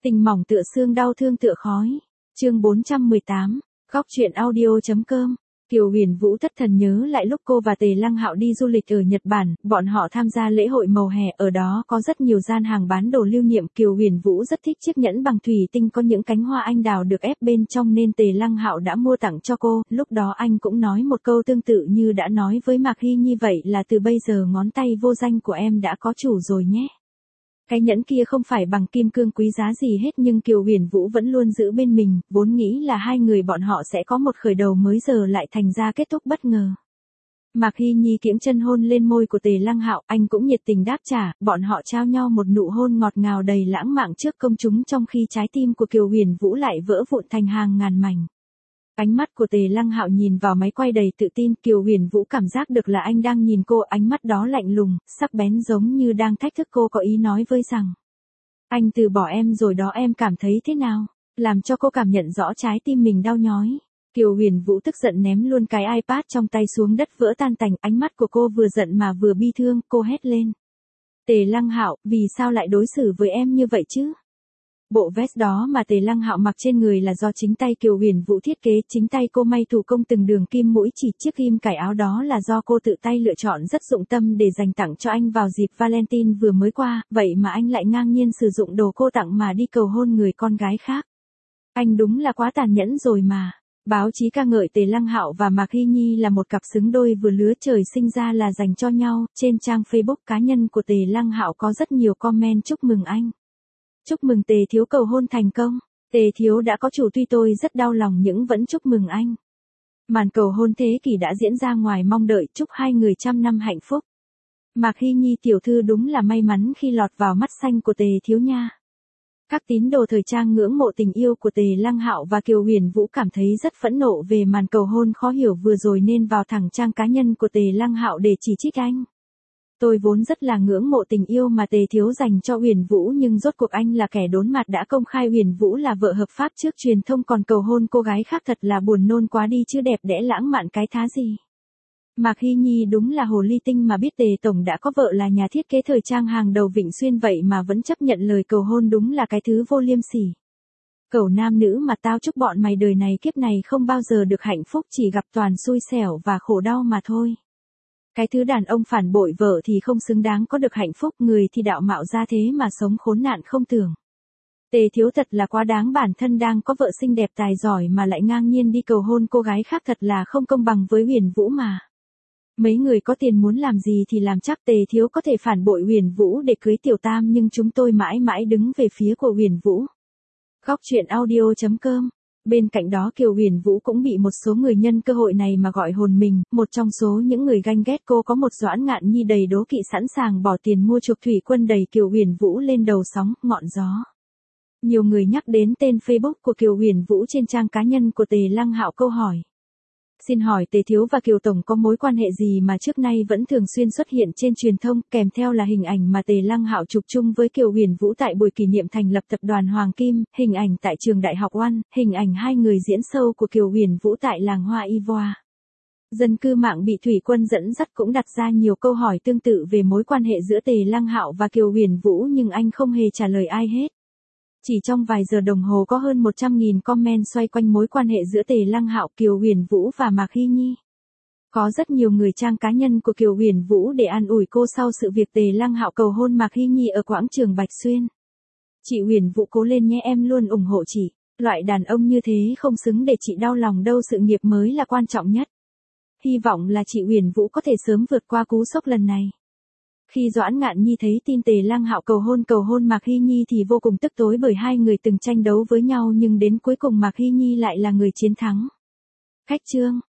Tình mỏng tựa xương, đau thương tựa khói. Chương 418, Góc truyện audio.com. Kiều Huyền Vũ thất thần nhớ lại lúc cô và Tề Lăng Hạo đi du lịch ở Nhật Bản, bọn họ tham gia lễ hội màu hè, ở đó có rất nhiều gian hàng bán đồ lưu niệm. Kiều Huyền Vũ rất thích chiếc nhẫn bằng thủy tinh có những cánh hoa anh đào được ép bên trong nên Tề Lăng Hạo đã mua tặng cho cô. Lúc đó anh cũng nói một câu tương tự như đã nói với Mạc Hy Nhi vậy, là từ bây giờ ngón tay vô danh của em đã có chủ rồi nhé. Cái nhẫn kia không phải bằng kim cương quý giá gì hết, nhưng Kiều Huyền Vũ vẫn luôn giữ bên mình, vốn nghĩ là hai người bọn họ sẽ có một khởi đầu mới, giờ lại thành ra kết thúc bất ngờ. Mạc Hy Nhi kiễng chân hôn lên môi của Tề Lăng Hạo, anh cũng nhiệt tình đáp trả, bọn họ trao nhau một nụ hôn ngọt ngào đầy lãng mạn trước công chúng, trong khi trái tim của Kiều Huyền Vũ lại vỡ vụn thành hàng ngàn mảnh. Ánh mắt của Tề Lăng Hạo nhìn vào máy quay đầy tự tin, Kiều Huyền Vũ cảm giác được là anh đang nhìn cô, ánh mắt đó lạnh lùng, sắc bén giống như đang thách thức cô, có ý nói với rằng: anh từ bỏ em rồi đó, em cảm thấy thế nào? Làm cho cô cảm nhận rõ trái tim mình đau nhói. Kiều Huyền Vũ tức giận ném luôn cái iPad trong tay xuống đất vỡ tan tành, ánh mắt của cô vừa giận mà vừa bi thương, cô hét lên: Tề Lăng Hạo, vì sao lại đối xử với em như vậy chứ? Bộ vest đó mà Tề Lăng Hạo mặc trên người là do chính tay Kiều Huyền Vũ thiết kế, chính tay cô may thủ công từng đường kim mũi chỉ, chiếc ghim cài áo đó là do cô tự tay lựa chọn rất dụng tâm để dành tặng cho anh vào dịp Valentine vừa mới qua, vậy mà anh lại ngang nhiên sử dụng đồ cô tặng mà đi cầu hôn người con gái khác. Anh đúng là quá tàn nhẫn rồi mà. Báo chí ca ngợi Tề Lăng Hạo và Mạc Hy Nhi là một cặp xứng đôi vừa lứa trời sinh ra là dành cho nhau. Trên trang Facebook cá nhân của Tề Lăng Hạo có rất nhiều comment chúc mừng anh. Chúc mừng Tề thiếu cầu hôn thành công. Tề thiếu đã có chủ, tuy tôi rất đau lòng nhưng vẫn chúc mừng anh. Màn cầu hôn thế kỷ đã diễn ra ngoài mong đợi, chúc hai người trăm năm hạnh phúc. Mạc Hy Nhi tiểu thư đúng là may mắn khi lọt vào mắt xanh của Tề thiếu nha. Các tín đồ thời trang ngưỡng mộ tình yêu của Tề Lăng Hạo và Kiều Huyền Vũ cảm thấy rất phẫn nộ về màn cầu hôn khó hiểu vừa rồi nên vào thẳng trang cá nhân của Tề Lăng Hạo để chỉ trích anh. Tôi vốn rất là ngưỡng mộ tình yêu mà Tề thiếu dành cho Huyền Vũ, nhưng rốt cuộc anh là kẻ đốn mặt đã công khai Huyền Vũ là vợ hợp pháp trước truyền thông, còn cầu hôn cô gái khác, thật là buồn nôn quá đi chứ, đẹp đẽ lãng mạn cái thá gì. Mạc Hy Nhi đúng là hồ ly tinh mà biết Tề tổng đã có vợ là nhà thiết kế thời trang hàng đầu Vịnh Xuyên vậy mà vẫn chấp nhận lời cầu hôn, đúng là cái thứ vô liêm sỉ. Cầu nam nữ mà tao chúc bọn mày đời này kiếp này không bao giờ được hạnh phúc, chỉ gặp toàn xui xẻo và khổ đau mà thôi. Cái thứ đàn ông phản bội vợ thì không xứng đáng có được hạnh phúc, người thì đạo mạo ra thế mà sống khốn nạn không tưởng. Tề thiếu thật là quá đáng, bản thân đang có vợ xinh đẹp tài giỏi mà lại ngang nhiên đi cầu hôn cô gái khác, thật là không công bằng với Huyền Vũ mà. Mấy người có tiền muốn làm gì thì làm, chắc Tề thiếu có thể phản bội Huyền Vũ để cưới tiểu tam, nhưng chúng tôi mãi mãi đứng về phía của Huyền Vũ. Góc truyện audio.com. Bên cạnh đó Kiều Huyền Vũ cũng bị một số người nhân cơ hội này mà gọi hồn mình, một trong số những người ganh ghét cô có một Doãn Ngạn Nhi đầy đố kỵ sẵn sàng bỏ tiền mua chuộc thủy quân đẩy Kiều Huyền Vũ lên đầu sóng, ngọn gió. Nhiều người nhắc đến tên Facebook của Kiều Huyền Vũ trên trang cá nhân của Tề Lăng Hạo, câu hỏi: xin hỏi Tề thiếu và Kiều tổng có mối quan hệ gì mà trước nay vẫn thường xuyên xuất hiện trên truyền thông, kèm theo là hình ảnh mà Tề Lăng Hạo chụp chung với Kiều Huyền Vũ tại buổi kỷ niệm thành lập tập đoàn Hoàng Kim, hình ảnh tại trường đại học Oan, hình ảnh hai người diễn show của Kiều Huyền Vũ tại làng Hoa Ivoire. Dân cư mạng bị thủy quân dẫn dắt cũng đặt ra nhiều câu hỏi tương tự về mối quan hệ giữa Tề Lăng Hạo và Kiều Huyền Vũ, nhưng anh không hề trả lời ai hết. Chỉ trong vài giờ đồng hồ có hơn 100.000 comment xoay quanh mối quan hệ giữa Tề Lăng Hạo, Kiều Huyền Vũ và Mạc Hy Nhi. Có rất nhiều người trang cá nhân của Kiều Huyền Vũ để an ủi cô sau sự việc Tề Lăng Hạo cầu hôn Mạc Hy Nhi ở quảng trường Bạch Xuyên. Chị Huyền Vũ cố lên nhé, em luôn ủng hộ chị. Loại đàn ông như thế không xứng để chị đau lòng đâu, sự nghiệp mới là quan trọng nhất. Hy vọng là chị Huyền Vũ có thể sớm vượt qua cú sốc lần này. Khi Doãn Ngạn Nhi thấy tin Tề Lăng Hạo cầu hôn Mạc Hy Nhi thì vô cùng tức tối, bởi hai người từng tranh đấu với nhau nhưng đến cuối cùng Mạc Hy Nhi lại là người chiến thắng. Khách chương.